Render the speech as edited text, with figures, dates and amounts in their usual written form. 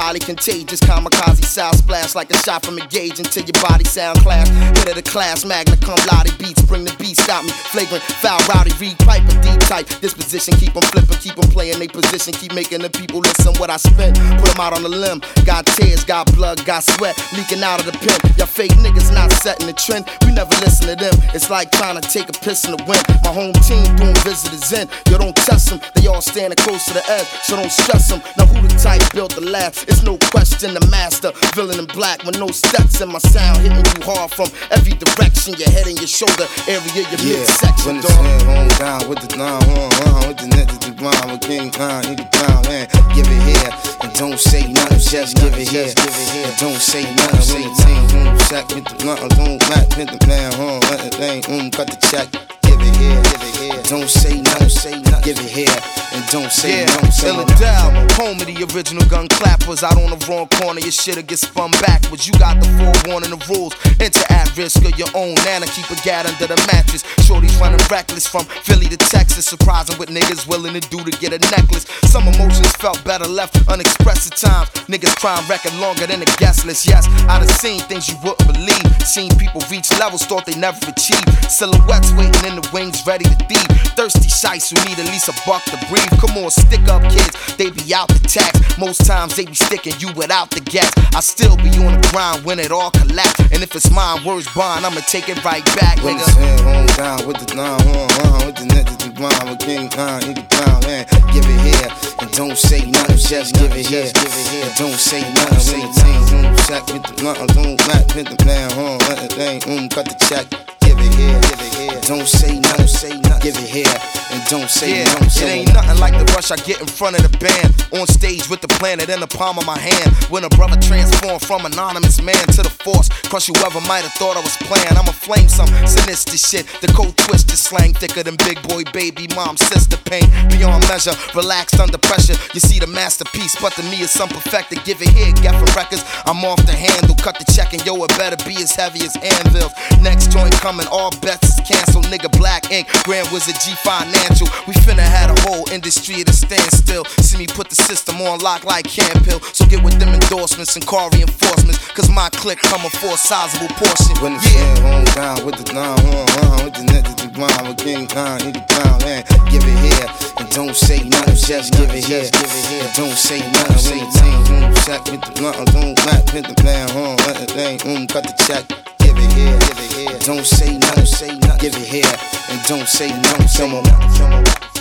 highly contagious. Kamikaze sound splash like a shot from a gauge until your body sound class. Hit of the class, magna cum laude beats. Bring the beat, stop me. Flagrant, foul, rowdy, read pipe, a D-type. Disposition, keep them flipping, keep them playing they position. Keep making the people listen what I spit. Put them out on the limb. Got tears, got blood, got sweat leaking out of the pen. Y'all fake niggas not setting the trend. We never listen to them. It's like trying to take a piss in the wind. My home team doing visitors in. You don't test them. They all standing close to the edge, so don't stress them. Now who the type built the last? It's no question the master. Villain in black with no steps in my sound. Hitting you hard from every direction. Your head and your shoulder area, your midsection. When the sun home down with the line, with the net to the blind, with King Khan, nigga down, man. Give it here and don't say nothing. Just give it here and don't say nothing. When the team sack with the blunt, don't back with the plan, let the thing, cut the check. Give it here, don't say nothing, give it here, and don't say nothing. Illidale, home of the original gun clappers. Out on the wrong corner, your shit'll get spun backwards. You got the forewarning of rules. Enter at risk of your own nana. Keep a gat under the mattress. Shorty's running reckless from Philly to Texas. Surprising what niggas willing to do to get a necklace. Some emotions felt better left unexpressed at times. Niggas crime record longer than a guest list. Yes, I done seen things you wouldn't believe. Seen people reach levels thought they never achieved. Silhouettes waiting in the wings ready to thieve. Thirsty shites who need at least a buck to breathe. Come on, stick up kids, they be out the tax. Most times they be sticking you without the gas. I still be on the grind when it all collapse. And if it's mine, words bond, I'ma take it right back, when nigga. When the sun home down with the line, with the net to the blind, with King Khan, nigga down, man. Give it here and don't say nothing. Just give it here and don't say nothing. When the team sack with the blunt, don't back with the plan, let the thing, cut the check. Give it here, don't say nothing, give it here, and don't say nothing. It ain't nothing like the rush I get in front of the band. On stage with the planet in the palm of my hand. When a brother transformed from anonymous man to the force. Crush whoever might have thought I was playing. I'ma flame some sinister shit. The cold twisted slang thicker than big boy, baby, mom, sister pain. Beyond measure, relaxed under pressure. You see the masterpiece, but to me it's some perfected. Give it here, get for records. I'm off the handle, cut the check, and yo, it better be as heavy as anvils. Next joint coming, all bets is canceled. Nigga, Black Ink, Grand Wizard, G Financial. We finna had a whole industry at a standstill. See me put the system on lock like Campill. So get with them endorsements and car reinforcements. Cause my clique coming for a sizable portion. When the sun home down with the line, with the net to the blind, with King Khan, nigga down, man. Give it here and don't say nothing. Just give it here and don't say nothing. When the team sack with the blunt, don't back with the plan, let the thing, cut the check. Give it here, don't say nothing, give it here, and don't say nothing.